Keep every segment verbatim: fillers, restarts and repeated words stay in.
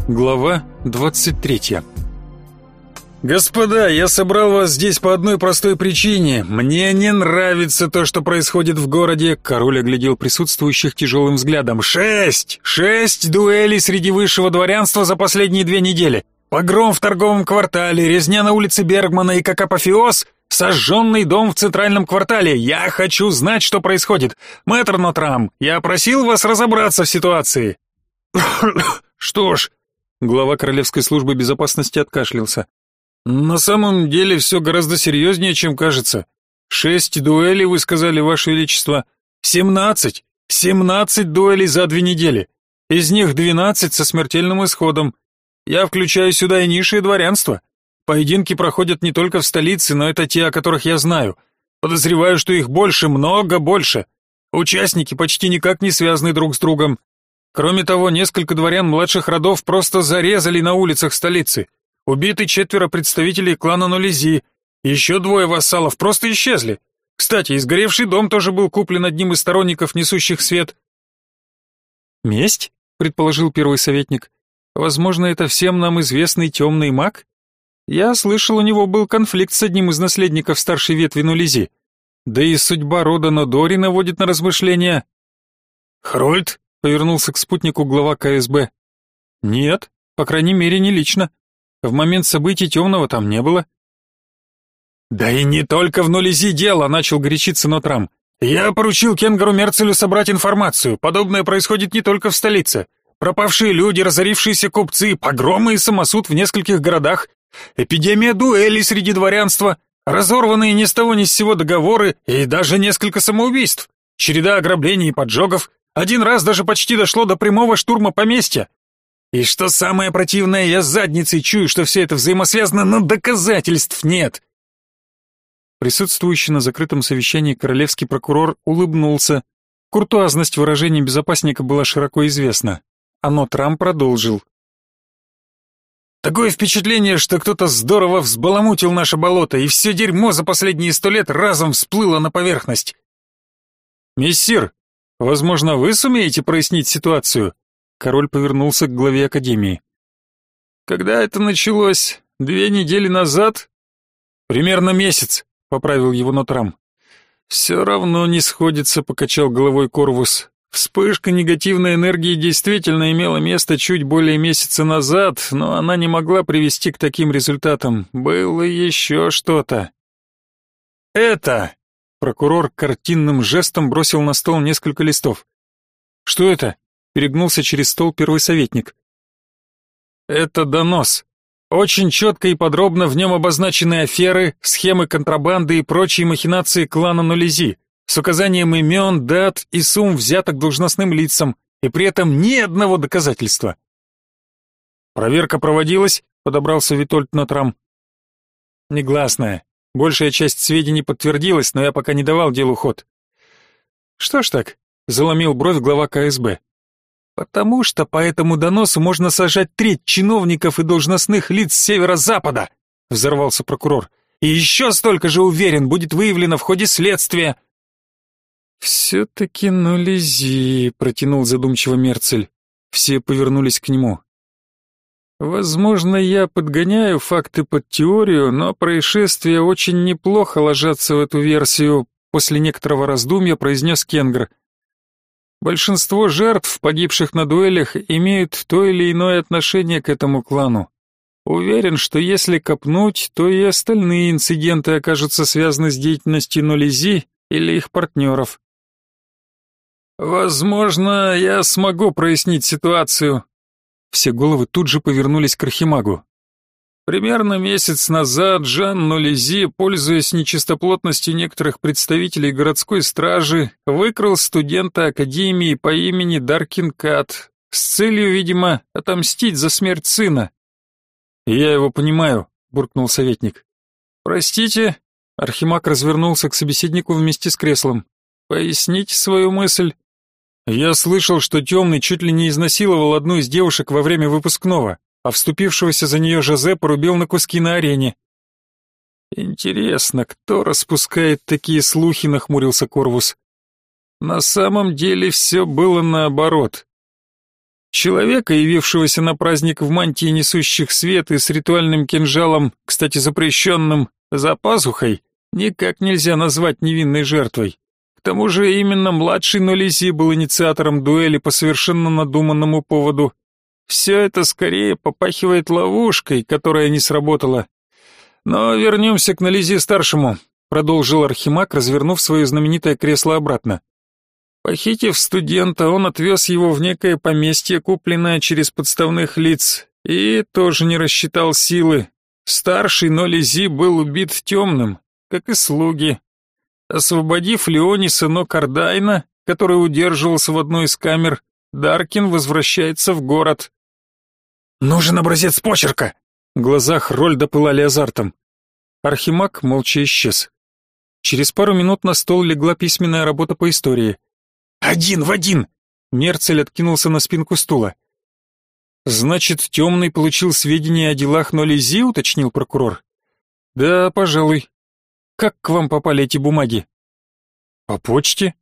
Глава двадцать третья. «Господа, я собрал вас здесь по одной простой причине. Мне не нравится то, что происходит в городе». Король оглядел присутствующих тяжелым взглядом. «Шесть! Шесть дуэлей среди высшего дворянства за последние две недели. Погром в торговом квартале, резня на улице Бергмана и, как апофеоз, сожженный дом в центральном квартале. Я хочу знать, что происходит. Мэтр Нотрам, я просил вас разобраться в ситуации». «Что ж...» Глава Королевской службы безопасности откашлялся. «На самом деле все гораздо серьезнее, чем кажется. Шесть дуэлей, вы сказали, Ваше Величество. Семнадцать! Семнадцать дуэлей за две недели. Из них двенадцать со смертельным исходом. Я включаю сюда и низшее дворянство. Поединки проходят не только в столице, но это те, о которых я знаю. Подозреваю, что их больше, много больше. Участники почти никак не связаны друг с другом. Кроме того, несколько дворян младших родов просто зарезали на улицах столицы. Убиты четверо представителей клана Нолизи. Еще двое вассалов просто исчезли. Кстати, и сгоревший дом тоже был куплен одним из сторонников несущих свет». «Месть?» — предположил первый советник. «Возможно, это всем нам известный темный маг? Я слышал, у него был конфликт с одним из наследников старшей ветви Нолизи. Да и судьба рода Нодори наводит на размышления». «Хрольд?» — повернулся к спутнику глава ка эс бэ. «Нет, по крайней мере, не лично. В момент событий темного там не было». «Да и не только в Нолизи дело», — начал горячиться Нотрам. «Я поручил Кенгару Мерцелю собрать информацию. Подобное происходит не только в столице. Пропавшие люди, разорившиеся купцы, погромы и самосуд в нескольких городах, эпидемия дуэлей среди дворянства, разорванные ни с того ни с сего договоры и даже несколько самоубийств, череда ограблений и поджогов. Один раз даже почти дошло до прямого штурма поместья. И что самое противное, я задницей чую, что все это взаимосвязано, но доказательств нет». Присутствующий на закрытом совещании королевский прокурор улыбнулся. Куртуазность выражений безопасника была широко известна. А Нотрам продолжил. «Такое впечатление, что кто-то здорово взбаламутил наше болото, и все дерьмо за последние сто лет разом всплыло на поверхность». «Мессир, возможно, вы сумеете прояснить ситуацию?» Король повернулся к главе академии. «Когда это началось? Две недели назад?» «Примерно месяц», — поправил его Нотрам. «Все равно не сходится», — покачал головой Корвус. «Вспышка негативной энергии действительно имела место чуть более месяца назад, но она не могла привести к таким результатам. Было еще что-то». «Это...» — прокурор картинным жестом бросил на стол несколько листов. «Что это?» — перегнулся через стол первый советник. «Это донос. Очень четко и подробно в нем обозначены аферы, схемы контрабанды и прочие махинации клана Нолизи, с указанием имен, дат и сумм взяток должностным лицам, и при этом ни одного доказательства». «Проверка проводилась?» — подобрался Витольд Нотрам. «Негласная. Большая часть сведений подтвердилась, но я пока не давал делу ход». «Что ж так?» — заломил бровь глава ка эс бэ. «Потому что по этому доносу можно сажать треть чиновников и должностных лиц с северо-запада», — взорвался прокурор. «И еще столько же, уверен, будет выявлено в ходе следствия». «Все-таки Нолизи», — протянул задумчиво Мерцель. Все повернулись к нему. «Возможно, я подгоняю факты под теорию, но происшествия очень неплохо ложатся в эту версию», — после некоторого раздумья произнес Кенгр. «Большинство жертв, погибших на дуэлях, имеют то или иное отношение к этому клану. Уверен, что если копнуть, то и остальные инциденты окажутся связаны с деятельностью Нолизи или их партнеров». «Возможно, я смогу прояснить ситуацию». Все головы тут же повернулись к Архимагу. Примерно месяц назад Жан Нолизи, пользуясь нечистоплотностью некоторых представителей городской стражи, выкрал студента академии по имени Даркин Кат с целью, видимо, отомстить за смерть сына. «Я его понимаю», — буркнул советник. «Простите», — Архимаг развернулся к собеседнику вместе с креслом. «Поясните свою мысль». «Я слышал, что Темный чуть ли не изнасиловал одну из девушек во время выпускного, а вступившегося за нее Жозе порубил на куски на арене». «Интересно, кто распускает такие слухи?» — нахмурился Корвус. «На самом деле все было наоборот. Человека, явившегося на праздник в мантии несущих свет и с ритуальным кинжалом, кстати, запрещенным, за пазухой, никак нельзя назвать невинной жертвой. К тому же именно младший Нолизи был инициатором дуэли по совершенно надуманному поводу. Все это скорее попахивает ловушкой, которая не сработала. Но вернемся к Нолизи-старшему, продолжил Архимаг, развернув свое знаменитое кресло обратно. Похитив студента, он отвез его в некое поместье, купленное через подставных лиц, и тоже не рассчитал силы. Старший Нолизи был убит темным, как и слуги. Освободив Леониса Нокардайна, который удерживался в одной из камер, Даркин возвращается в город. «Нужен образец почерка!» Глаза Хрольда пылали азартом. Архимаг молча исчез. Через пару минут на стол легла письменная работа по истории. «Один в один!» Мерцель откинулся на спинку стула. «Значит, темный получил сведения о делах Нолизи», — уточнил прокурор. «Да, пожалуй. Как к вам попали эти бумаги?» «По почте?»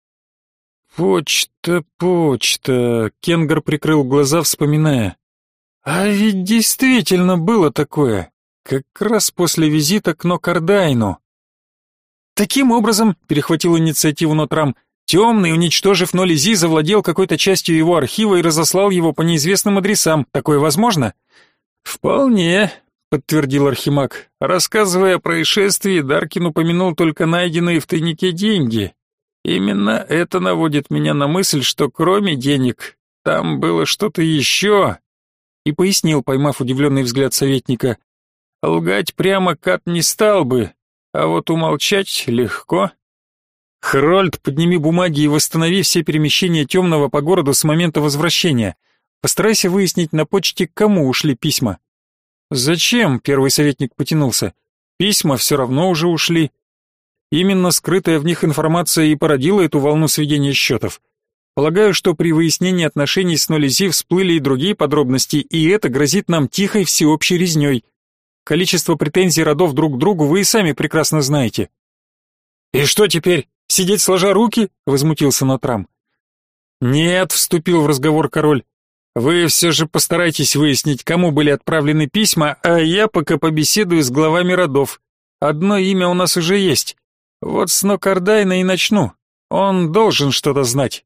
«Почта, почта...» — Кенгар прикрыл глаза, вспоминая. «А ведь действительно было такое. Как раз после визита к Нокардайну». «Таким образом», — перехватил инициативу Нотрам, «темный, уничтожив Нолизи, завладел какой-то частью его архива и разослал его по неизвестным адресам. Такое возможно?» «Вполне», — подтвердил Архимаг. Рассказывая о происшествии, Даркин упомянул только найденные в тайнике деньги. Именно это наводит меня на мысль, что кроме денег там было что-то еще. И пояснил, поймав удивленный взгляд советника. Лгать прямо Кат не стал бы, а вот умолчать легко. Хрольд, подними бумаги и восстанови все перемещения темного по городу с момента возвращения. Постарайся выяснить на почте, к кому ушли письма. Зачем? Первый советник потянулся. Письма все равно уже ушли. Именно скрытая в них информация и породила эту волну сведения счетов. Полагаю, что при выяснении отношений с Нолизи всплыли и другие подробности, и это грозит нам тихой всеобщей резней. Количество претензий родов друг к другу вы и сами прекрасно знаете. «И что теперь, сидеть сложа руки?» — возмутился Нотрам. «Нет», — вступил в разговор король. «Вы все же постарайтесь выяснить, кому были отправлены письма, а я пока побеседую с главами родов. Одно имя у нас уже есть. Вот с Нокардайна и начну. Он должен что-то знать».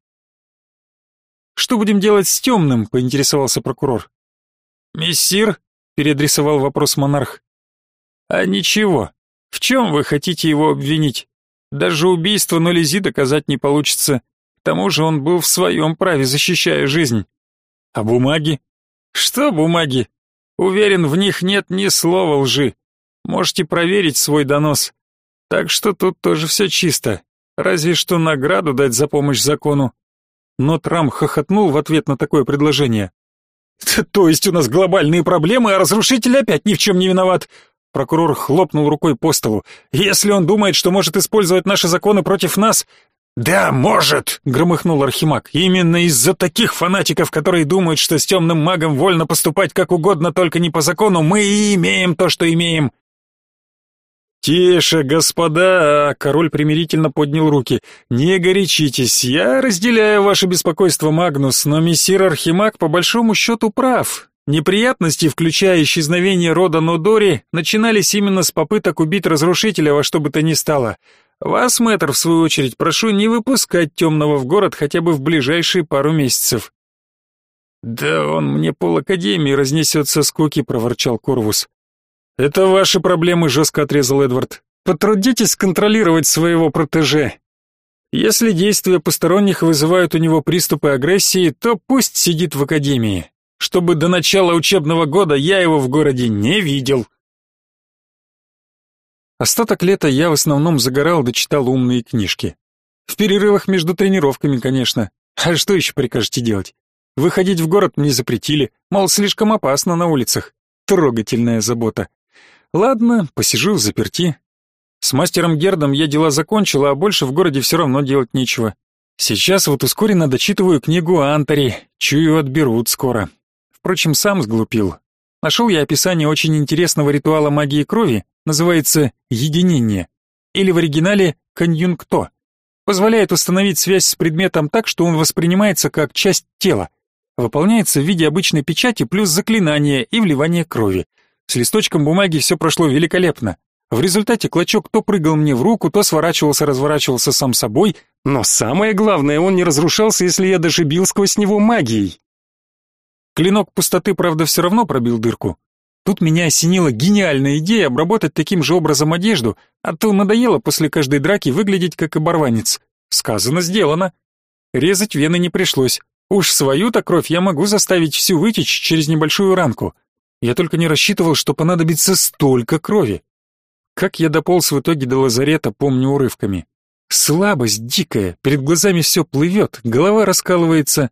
«Что будем делать с темным?» — поинтересовался прокурор. «Мессир?» — переадресовал вопрос монарх. «А ничего. В чем вы хотите его обвинить? Даже убийство Нолизи доказать не получится. К тому же он был в своем праве, защищая жизнь. А бумаги? Что бумаги? Уверен, в них нет ни слова лжи. Можете проверить свой донос. Так что тут тоже все чисто. Разве что награду дать за помощь закону». Но Трам хохотнул в ответ на такое предложение. «То есть у нас глобальные проблемы, а разрушитель опять ни в чем не виноват?» Прокурор хлопнул рукой по столу. «Если он думает, что может использовать наши законы против нас...» «Да, может!» — громыхнул Архимаг. «Именно из-за таких фанатиков, которые думают, что с темным магом вольно поступать как угодно, только не по закону, мы и имеем то, что имеем». «Тише, господа!» — король примирительно поднял руки. «Не горячитесь, я разделяю ваше беспокойство, Магнус, но мессир Архимаг по большому счету прав. Неприятности, включая исчезновение рода Нодори, начинались именно с попыток убить разрушителя во что бы то ни стало. Вас, мэтр, в свою очередь, прошу не выпускать темного в город хотя бы в ближайшие пару месяцев». «Да он мне полакадемии разнесет со скуки», — проворчал Корвус. «Это ваши проблемы», — жестко отрезал Эдвард. «Потрудитесь контролировать своего протеже. Если действия посторонних вызывают у него приступы агрессии, то пусть сидит в академии. Чтобы до начала учебного года я его в городе не видел». Остаток лета я в основном загорал да читал умные книжки. В перерывах между тренировками, конечно. А что еще прикажете делать? Выходить в город мне запретили, мол, слишком опасно на улицах. Трогательная забота. Ладно, посижу взаперти. С мастером Гердом я дела закончил, а больше в городе все равно делать нечего. Сейчас вот ускоренно дочитываю книгу Антари, чую, отберут скоро. Впрочем, сам сглупил. Нашел я описание очень интересного ритуала магии крови, называется «единение», или в оригинале «конъюнкто». Позволяет установить связь с предметом так, что он воспринимается как часть тела. Выполняется в виде обычной печати плюс заклинание и вливание крови. С листочком бумаги все прошло великолепно. В результате клочок то прыгал мне в руку, то сворачивался, разворачивался сам собой, но самое главное, он не разрушался, если я даже бил сквозь него магией. Клинок пустоты, правда, все равно пробил дырку. Тут меня осенила гениальная идея обработать таким же образом одежду, а то надоело после каждой драки выглядеть как оборванец. Сказано, сделано. Резать вены не пришлось. Уж свою-то кровь я могу заставить всю вытечь через небольшую ранку. Я только не рассчитывал, что понадобится столько крови. Как я дополз в итоге до лазарета, помню урывками. Слабость дикая, перед глазами все плывет, голова раскалывается.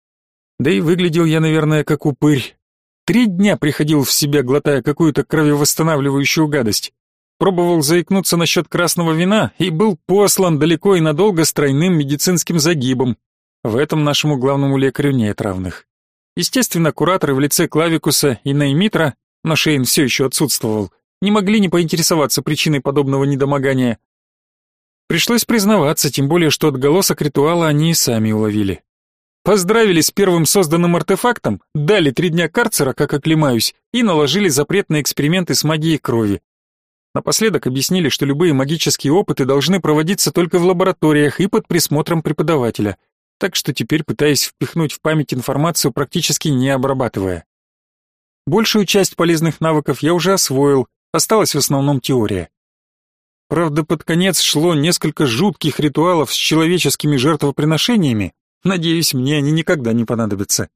Да и выглядел я, наверное, как упырь. Три дня приходил в себя, глотая какую-то кровевосстанавливающую гадость. Пробовал заикнуться насчет красного вина и был послан далеко и надолго с тройным медицинским загибом. В этом нашему главному лекарю нет равных. Естественно, кураторы в лице Клавикуса и Неймитра, но Шейн все еще отсутствовал, не могли не поинтересоваться причиной подобного недомогания. Пришлось признаваться, тем более, что отголосок ритуала они и сами уловили. Поздравили с первым созданным артефактом, дали три дня карцера, как оклемаюсь, и наложили запрет на эксперименты с магией крови. Напоследок объяснили, что любые магические опыты должны проводиться только в лабораториях и под присмотром преподавателя, так что теперь пытаюсь впихнуть в память информацию, практически не обрабатывая. Большую часть полезных навыков я уже освоил, осталась в основном теория. Правда, под конец шло несколько жутких ритуалов с человеческими жертвоприношениями. Надеюсь, мне они никогда не понадобятся.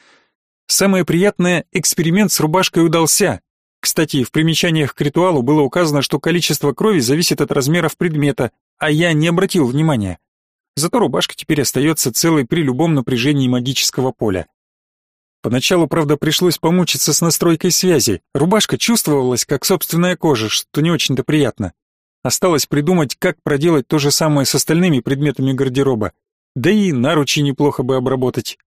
Самое приятное, эксперимент с рубашкой удался. Кстати, в примечаниях к ритуалу было указано, что количество крови зависит от размеров предмета, а я не обратил внимания. Зато рубашка теперь остается целой при любом напряжении магического поля. Поначалу, правда, пришлось помучиться с настройкой связи. Рубашка чувствовалась как собственная кожа, что не очень-то приятно. Осталось придумать, как проделать то же самое с остальными предметами гардероба. Да и наручи неплохо бы обработать.